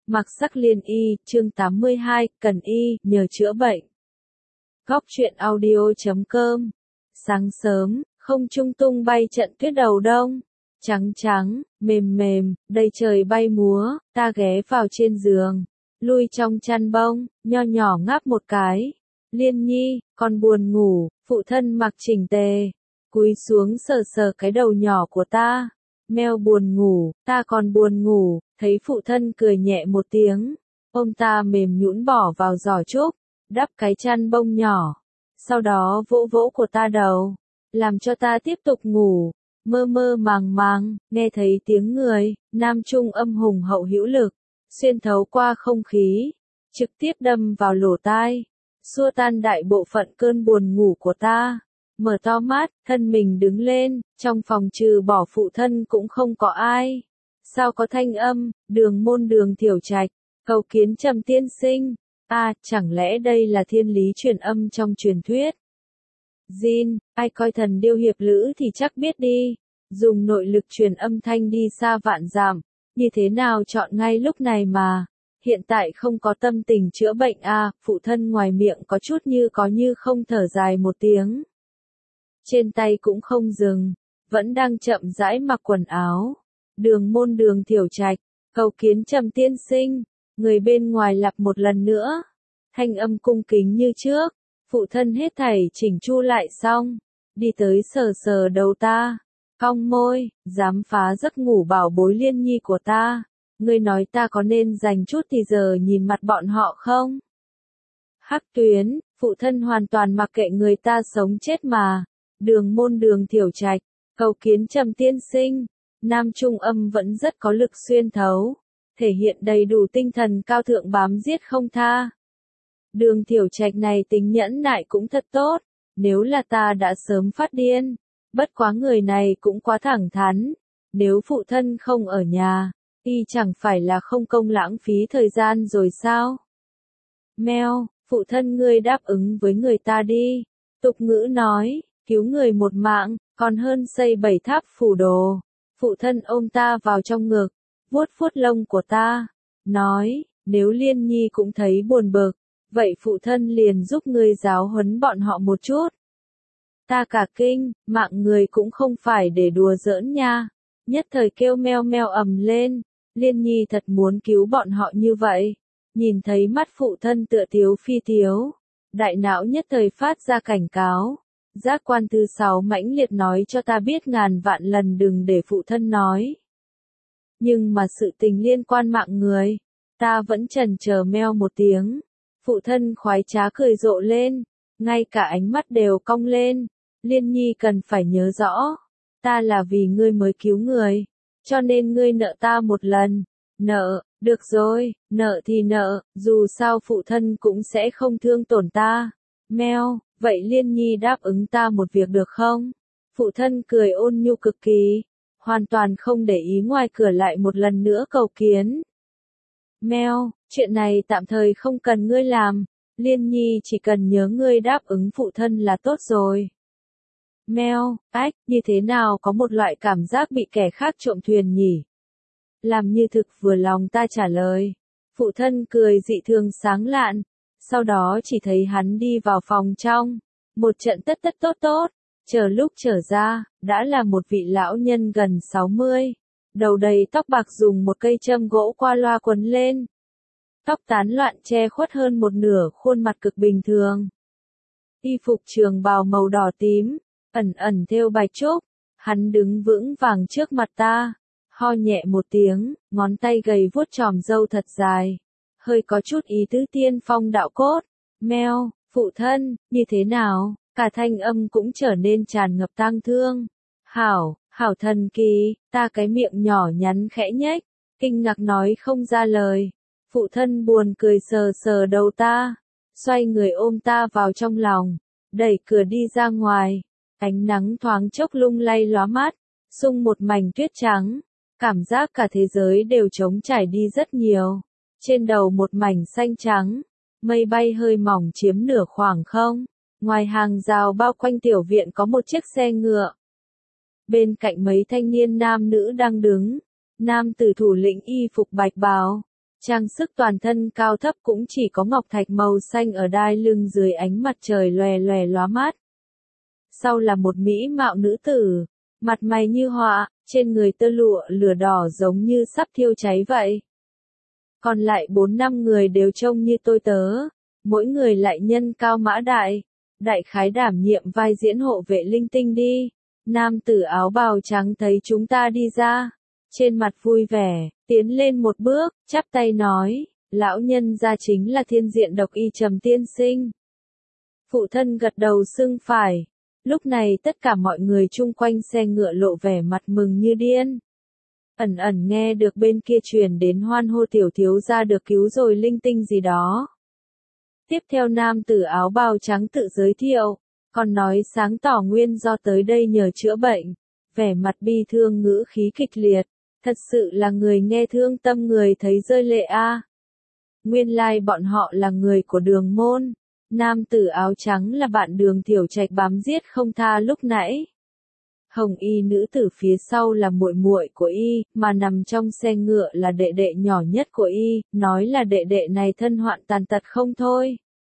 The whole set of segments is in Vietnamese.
Mặc sắc liên y, chương 82, cần y, nhờ chữa bệnh. Góc truyện audio.com. Sáng sớm, không trung tung bay trận tuyết đầu đông. Trắng trắng, mềm mềm, đầy trời bay múa, ta ghé vào trên giường. Lui trong chăn bông, nho nhỏ ngáp một cái. Liên nhi, con buồn ngủ, phụ thân mặc chỉnh tề. Cúi xuống sờ sờ cái đầu nhỏ của ta. Meo buồn ngủ, ta còn buồn ngủ, thấy phụ thân cười nhẹ một tiếng. Ông ta mềm nhũn bỏ vào giỏ trúc, đắp cái chăn bông nhỏ. Sau đó vỗ vỗ của ta đầu, làm cho ta tiếp tục ngủ. Mơ mơ màng màng, nghe thấy tiếng người, nam trung âm hùng hậu hữu lực, xuyên thấu qua không khí, trực tiếp đâm vào lỗ tai, xua tan đại bộ phận cơn buồn ngủ của ta. Mở to mắt, thân mình đứng lên, trong phòng trừ bỏ phụ thân cũng không có ai. Sao có thanh âm, Đường Môn Đường Thiểu Trạch, cầu kiến Trầm tiên sinh. Chẳng lẽ đây là thiên lý truyền âm trong truyền thuyết? Jin, ai coi thần điêu hiệp lữ thì chắc biết đi. Dùng nội lực truyền âm thanh đi xa vạn dặm, như thế nào chọn ngay lúc này mà. Hiện tại không có tâm tình chữa bệnh phụ thân ngoài miệng có chút như có như không thở dài một tiếng. Trên tay cũng không dừng, vẫn đang chậm rãi mặc quần áo. Đường Môn Đường Thiểu Trạch, cầu kiến Trầm tiên sinh. Người bên ngoài lặp một lần nữa. Thanh âm cung kính như trước. Phụ thân hết thảy chỉnh chu lại xong. Đi tới sờ sờ đầu ta. Cong môi, dám phá giấc ngủ bảo bối Liên nhi của ta. Ngươi nói ta có nên dành chút thì giờ nhìn mặt bọn họ không? Hắc Tuyến, phụ thân hoàn toàn mặc kệ người ta sống chết mà. Đường Môn Đường Thiểu Trạch, cầu kiến Trầm tiên sinh. Nam trung âm vẫn rất có lực xuyên thấu, thể hiện đầy đủ tinh thần cao thượng bám giết không tha. Đường Thiểu Trạch này tính nhẫn nại cũng thật tốt, nếu là ta đã sớm phát điên. Bất quá người này cũng quá thẳng thắn, nếu phụ thân không ở nhà, y chẳng phải là không công lãng phí thời gian rồi sao? Meo, phụ thân ngươi đáp ứng với người ta đi. Tục ngữ nói, cứu người một mạng, còn hơn xây 7 tháp phủ đồ. Phụ thân ôm ta vào trong ngực, vuốt vuốt lông của ta, nói, nếu Liên nhi cũng thấy buồn bực, vậy phụ thân liền giúp ngươi giáo huấn bọn họ một chút. Ta cả kinh, mạng người cũng không phải để đùa giỡn nha. Nhất thời kêu meo meo ầm lên, Liên nhi thật muốn cứu bọn họ như vậy. Nhìn thấy mắt phụ thân tựa tiếu phi tiếu, đại não nhất thời phát ra cảnh cáo. Giác quan thứ 6 mãnh liệt nói cho ta biết ngàn vạn lần đừng để phụ thân nói. Nhưng mà sự tình liên quan mạng người, ta vẫn chần chờ meo một tiếng. Phụ thân khoái trá cười rộ lên, ngay cả ánh mắt đều cong lên. Liên nhi cần phải nhớ rõ, ta là vì ngươi mới cứu người, cho nên ngươi nợ ta một lần. Nợ, được rồi, nợ thì nợ, dù sao phụ thân cũng sẽ không thương tổn ta. Meo, vậy Liên nhi đáp ứng ta một việc được không? Phụ thân cười ôn nhu cực kỳ, hoàn toàn không để ý ngoài cửa lại một lần nữa cầu kiến. Meo, chuyện này tạm thời không cần ngươi làm, Liên nhi chỉ cần nhớ ngươi đáp ứng phụ thân là tốt rồi. Meo, như thế nào có một loại cảm giác bị kẻ khác trộm thuyền nhỉ? Làm như thực vừa lòng ta trả lời. Phụ thân cười dị thường sáng lạn, sau đó chỉ thấy hắn đi vào phòng trong. Một trận tất tốt, chờ lúc trở ra, đã là một vị lão nhân gần 60. Đầu đầy tóc bạc dùng một cây châm gỗ qua loa quấn lên. Tóc tán loạn che khuất hơn một nửa khuôn mặt cực bình thường. Y phục trường bào màu đỏ tím, ẩn ẩn thêu bạch trúc. Hắn đứng vững vàng trước mặt ta, ho nhẹ một tiếng, ngón tay gầy vuốt chòm râu thật dài. Hơi có chút ý tứ tiên phong đạo cốt. Meo, phụ thân, như thế nào? Cả thanh âm cũng trở nên tràn ngập tang thương. Hảo thần kỳ, ta cái miệng nhỏ nhắn khẽ nhếch, kinh ngạc nói không ra lời. Phụ thân buồn cười sờ sờ đầu ta, xoay người ôm ta vào trong lòng, đẩy cửa đi ra ngoài. Ánh nắng thoáng chốc lung lay lóa mắt, sung một mảnh tuyết trắng, cảm giác cả thế giới đều trống trải đi rất nhiều. Trên đầu một mảnh xanh trắng, mây bay hơi mỏng chiếm nửa khoảng không. Ngoài hàng rào bao quanh tiểu viện có một chiếc xe ngựa. Bên cạnh mấy thanh niên nam nữ đang đứng. Nam tử thủ lĩnh y phục bạch bào, Trang sức toàn thân cao thấp cũng chỉ có ngọc thạch màu xanh ở đai lưng dưới ánh mặt trời lòe lòe lóa mắt. Sau là một mỹ mạo nữ tử, mặt mày như họa, trên người tơ lụa lửa đỏ giống như sắp thiêu cháy vậy. Còn lại 4-5 người đều trông như tôi tớ, mỗi người lại nhân cao mã đại, đại khái đảm nhiệm vai diễn hộ vệ linh tinh đi. Nam tử áo bào trắng thấy chúng ta đi ra, trên mặt vui vẻ, tiến lên một bước, chắp tay nói, lão nhân gia chính là Thiên Diện Độc Y Trầm tiên sinh. Phụ thân gật đầu xưng phải. Lúc này tất cả mọi người chung quanh xe ngựa lộ vẻ mặt mừng như điên. Ẩn ẩn nghe được bên kia truyền đến hoan hô tiểu thiếu gia được cứu rồi linh tinh gì đó. Tiếp theo nam tử áo bào trắng tự giới thiệu, còn nói sáng tỏ nguyên do tới đây nhờ chữa bệnh, vẻ mặt bi thương ngữ khí kịch liệt, thật sự là người nghe thương tâm người thấy rơi lệ a. Nguyên lai bọn họ là người của Đường môn. Nam tử áo trắng là bạn Đường Tiểu Trạch bám giết không tha lúc nãy. Hồng y nữ tử phía sau là muội muội của y, mà nằm trong xe ngựa là đệ đệ nhỏ nhất của y, nói là đệ đệ này thân hoạn tàn tật không thôi.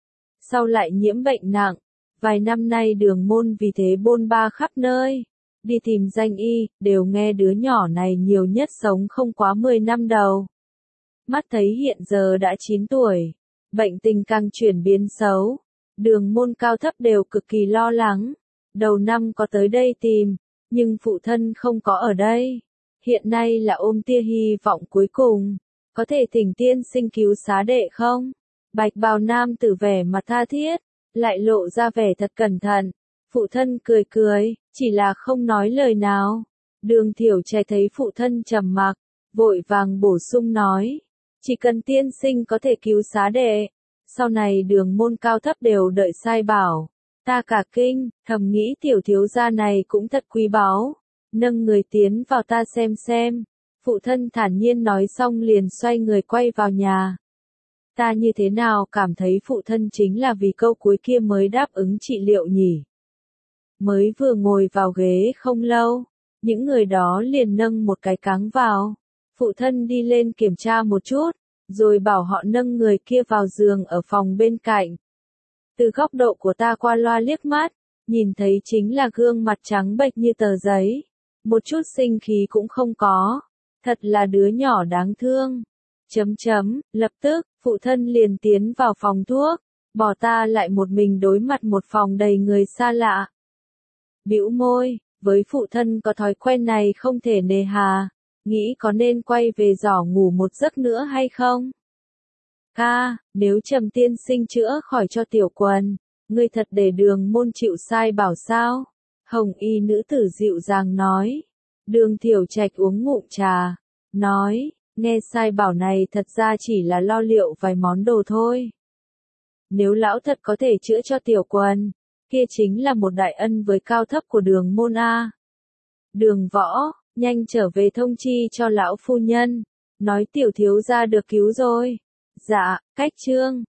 Sau lại nhiễm bệnh nặng, vài năm nay Đường môn vì thế bôn ba khắp nơi, đi tìm danh y, đều nghe đứa nhỏ này nhiều nhất sống không quá 10 năm đầu. Mắt thấy hiện giờ đã 9 tuổi. Bệnh tình càng chuyển biến xấu, Đường môn cao thấp đều cực kỳ lo lắng. Đầu năm có tới đây tìm, nhưng phụ thân không có ở đây. Hiện nay là ôm tia hy vọng cuối cùng, có thể thỉnh tiên sinh cứu xá đệ không? Bạch bào nam tử vẻ mặt tha thiết, lại lộ ra vẻ thật cẩn thận. Phụ thân cười cười, chỉ là không nói lời nào. Đường Thiểu Trạch thấy phụ thân trầm mặc, vội vàng bổ sung nói. Chỉ cần tiên sinh có thể cứu xá đệ, sau này Đường môn cao thấp đều đợi sai bảo. Ta cả kinh, thầm nghĩ tiểu thiếu gia này cũng thật quý báu. Nâng người tiến vào ta xem. Phụ thân thản nhiên nói xong liền xoay người quay vào nhà. Ta như thế nào cảm thấy phụ thân chính là vì câu cuối kia mới đáp ứng trị liệu nhỉ. Mới vừa ngồi vào ghế không lâu, những người đó liền nâng một cái cáng vào. Phụ thân đi lên kiểm tra một chút, rồi bảo họ nâng người kia vào giường ở phòng bên cạnh. Từ góc độ của ta qua loa liếc mắt, nhìn thấy chính là gương mặt trắng bệch như tờ giấy. Một chút sinh khí cũng không có. Thật là đứa nhỏ đáng thương. Lập tức, phụ thân liền tiến vào phòng thuốc, bỏ ta lại một mình đối mặt một phòng đầy người xa lạ. Bĩu môi, với phụ thân có thói quen này không thể nề hà. Nghĩ có nên quay về giỏ ngủ một giấc nữa hay không? Ca, nếu Trầm tiên sinh chữa khỏi cho Tiểu Quần, ngươi thật để Đường môn chịu sai bảo sao? Hồng y nữ tử dịu dàng nói. Đường Thiểu Trạch uống ngụm trà, nói, nghe sai bảo này thật ra chỉ là lo liệu vài món đồ thôi. Nếu lão thật có thể chữa cho Tiểu Quần, kia chính là một đại ân với cao thấp của Đường môn a. Đường Võ, nhanh trở về thông chi cho lão phu nhân, nói tiểu thiếu gia được cứu rồi. Dạ, cách chương.